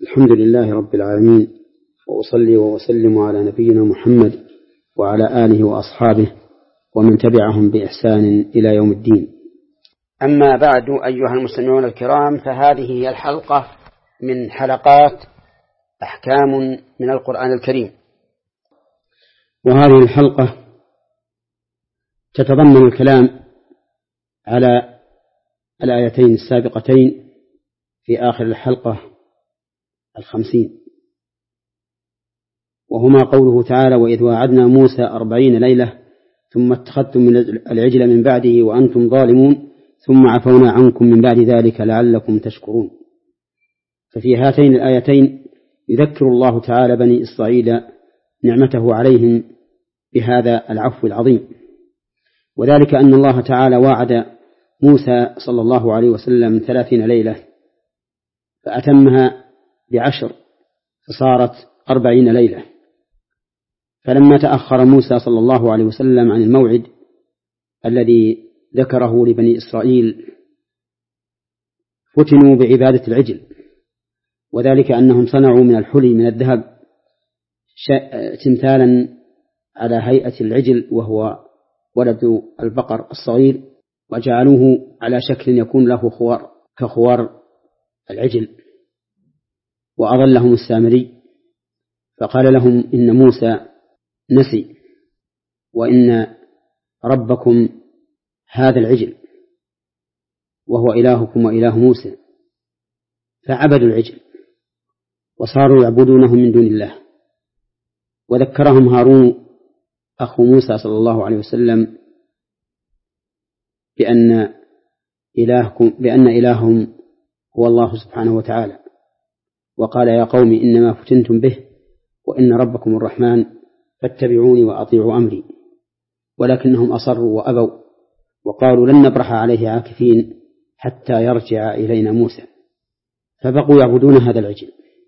الحمد لله رب العالمين، وأصلي وأسلم على نبينا محمد وعلى آله وأصحابه ومن تبعهم بإحسان إلى يوم الدين. أما بعد، أيها المستمعون الكرام، فهذه هي الحلقة من حلقات أحكام من القرآن الكريم، وهذه الحلقة تتضمن الكلام على الآيتين السابقتين في آخر الحلقة 50، وهما قوله تعالى: وإذ واعدنا موسى 40 ليلة ثم اتخذتم من العجل من بعده وأنتم ظالمون ثم عفونا عنكم من بعد ذلك لعلكم تشكرون. ففي هاتين الآيتين يذكر الله تعالى بني إسرائيل نعمته عليهم بهذا العفو العظيم، وذلك أن الله تعالى وعد موسى صلى الله عليه وسلم 30 ليلة فأتمها ب10 فصارت 40 ليلة. فلما تأخر موسى صلى الله عليه وسلم عن الموعد الذي ذكره لبني إسرائيل فتنوا بعبادة العجل، وذلك أنهم صنعوا من الحلي من الذهب تمثالا على هيئة العجل وهو ولد البقر الصغير، وجعلوه على شكل يكون له خوار كخوار العجل. وأضلهم السامري فقال لهم إن موسى نسي وإن ربكم هذا العجل وهو إلهكم وإله موسى، فعبدوا العجل وصاروا يعبدونه من دون الله. وذكرهم هارون أخو موسى صلى الله عليه وسلم بأن إلههم هو الله سبحانه وتعالى، وقال: يا قوم إنما فتنتم به وإن ربكم الرحمن فاتبعوني وأطيعوا أمري. ولكنهم أصروا وأبوا وقالوا: لن نبرح عليه عاكفين حتى يرجع إلينا موسى، فبقوا يعبدون هذا العجل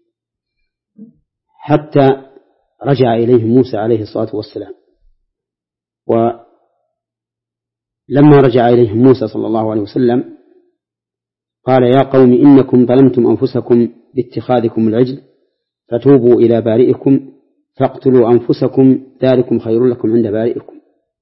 حتى رجع إليهم موسى عليه الصلاة والسلام. ولما رجع إليهم موسى صلى الله عليه وسلم قال: يا قوم إنكم ظلمتم أنفسكم باتخاذكم العجل فتوبوا إلى بارئكم فاقتلوا أنفسكم ذلكم خير لكم عند بارئكم.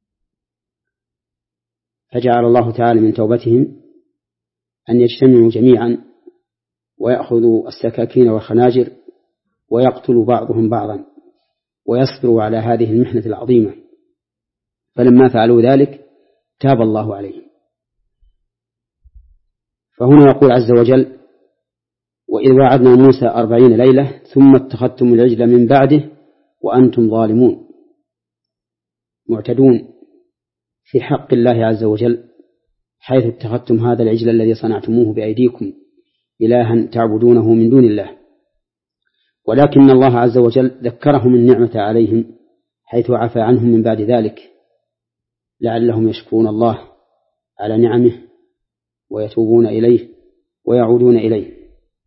فجعل الله تعالى من توبتهم أن يجتمعوا جميعا ويأخذوا السكاكين والخناجر ويقتلوا بعضهم بعضا ويصبروا على هذه المحنة العظيمة. فلما فعلوا ذلك تاب الله عليهم. فهنا يقول عز وجل: وإذ وعدنا موسى 40 ليلة ثم اتخذتم العجل من بعده وأنتم ظالمون، معتدون في حق الله عز وجل، حيث اتخذتم هذا العجل الذي صنعتموه بأيديكم إلها تعبدونه من دون الله. ولكن الله عز وجل ذكرهم النعمة عليهم حيث عفى عنهم من بعد ذلك لعلهم يشكرون الله على نعمه ويتوبون إليه ويعودون إليه.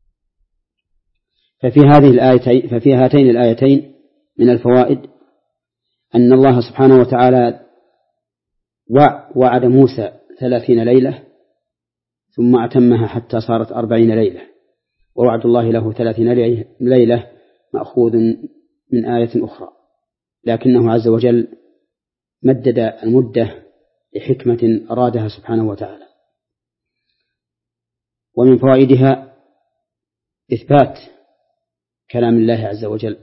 ففي هاتين الآيتين من الفوائد أن الله سبحانه وتعالى وعد موسى 30 ليلة ثم أتمها حتى صارت 40 ليلة، ووعد الله له 30 ليلة مأخوذ من آية أخرى، لكنه عز وجل مدد المدة لحكمة أرادها سبحانه وتعالى. ومن فوائدها إثبات كلام الله عز وجل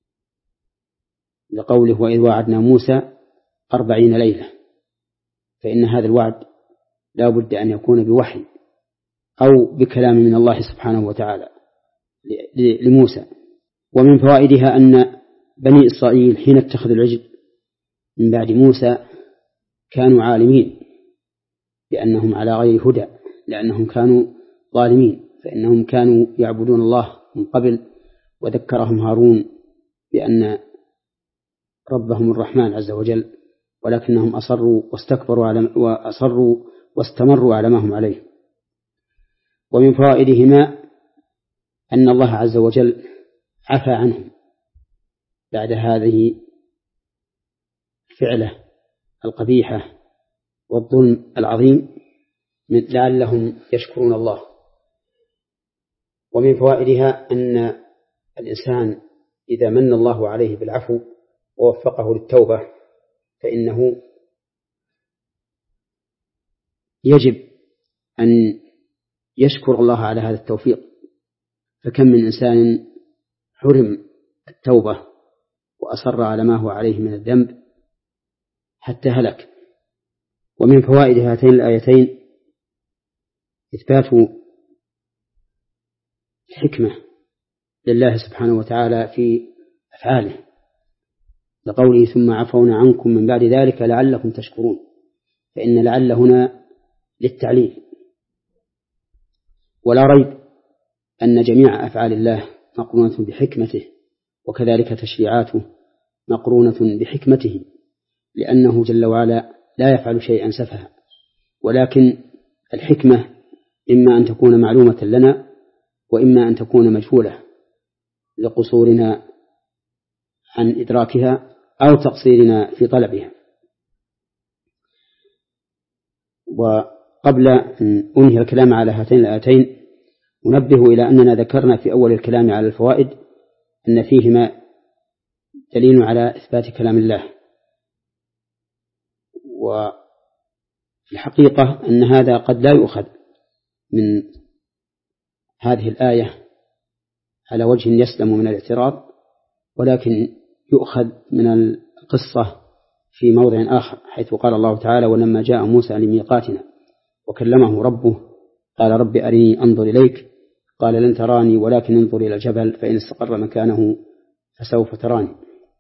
لقوله: وإذ وعدنا موسى 40 ليلة، فإن هذا الوعد لا بد أن يكون بوحي أو بكلام من الله سبحانه وتعالى لموسى. ومن فوائدها أن بني إسرائيل حين اتخذوا العجل من بعد موسى كانوا عالمين بأنهم على غير هدى، لأنهم كانوا ظالمين، فإنهم كانوا يعبدون الله من قبل، وذكرهم هارون بأن ربهم الرحمن عز وجل، ولكنهم أصروا واستمروا على ما هم عليه. ومن فوائدهما أن الله عز وجل عفى عنهم بعد هذه الفعلة القبيحة والظلم العظيم لعلهم يشكرون الله. ومن فوائدها أن الإنسان إذا من الله عليه بالعفو ووفقه للتوبة فإنه يجب أن يشكر الله على هذا التوفيق. فكم من إنسان حرم التوبة وأصر على ما هو عليه من الذنب حتى هلك. ومن فوائد هاتين الآيتين إثبات الحكمة لله سبحانه وتعالى في أفعاله، لقوله ثم عفونا عنكم من بعد ذلك لعلكم تشكرون، فإن لعل هنا للتعليل. ولا ريب أن جميع أفعال الله مقرونة بحكمته، وكذلك تشريعاته مقرونة بحكمته، لأنه جل وعلا لا يفعل شيئا سفها، ولكن الحكمة إما أن تكون معلومة لنا وإما أن تكون مجهولة لقصورنا عن إدراكها أو تقصيرنا في طلبها. وقبل أن أنهي الكلام على هاتين الآيتين أنبه إلى أننا ذكرنا في أول الكلام على الفوائد أن فيهما دليل على إثبات كلام الله، وفي الحقيقة أن هذا قد لا يؤخذ من هذه الآية على وجه يسلم من الاعتراض، ولكن يؤخذ من القصة في موضع آخر، حيث قال الله تعالى ولما جاء موسى لميقاتنا وكلمه ربه قال رب أرني أنظر إليك قال لن تراني ولكن انظر إلى الجبل فإن استقر مكانه فسوف تراني.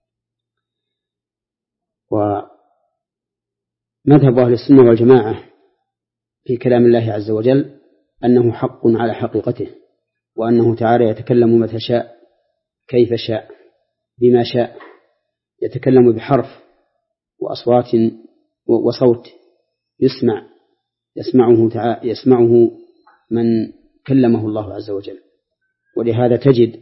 ومذهب أهل السنة والجماعة في كلام الله عز وجل أنه حق على حقيقته، وأنه تعالى يتكلم متى شاء كيف شاء بما شاء، يتكلم بحرف وأصوات وصوت يسمعه من كلمه الله عز وجل. ولهذا تجد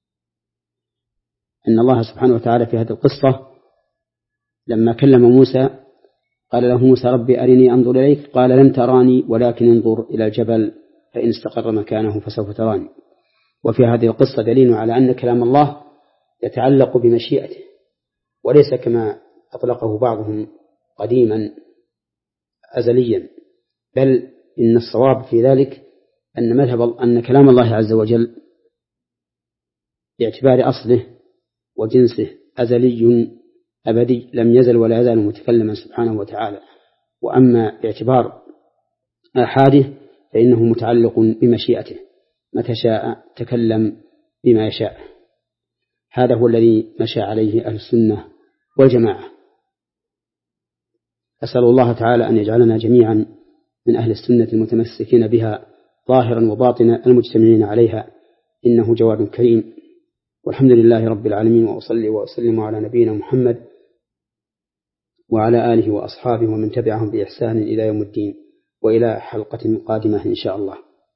أن الله سبحانه وتعالى في هذه القصة لما كلم موسى قال له موسى ربي أرني أنظر إليك قال لن تراني ولكن انظر إلى الجبل فإن استقر مكانه فسوف تراني. وفي هذه القصة دليل على أن كلام الله يتعلق بمشيئته، وليس كما أطلقه بعضهم قديما أزليا، بل إن الصواب في ذلك أن كلام الله عز وجل باعتبار أصله وجنسه أزلي أبدي لم يزل ولا يزال متكلما سبحانه وتعالى. وأما باعتبار آحاده فإنه متعلق بمشيئته، متى شاء تكلم بما يشاء. هذا هو الذي مشى عليه أهل السنة والجماعة. أسأل الله تعالى أن يجعلنا جميعا من أهل السنة المتمسكين بها ظاهرا وباطنا المجتمعين عليها، إنه جواد كريم. والحمد لله رب العالمين، وأصلي وأسلم على نبينا محمد وعلى آله وأصحابه ومن تبعهم بإحسان إلى يوم الدين، وإلى حلقة قادمة إن شاء الله.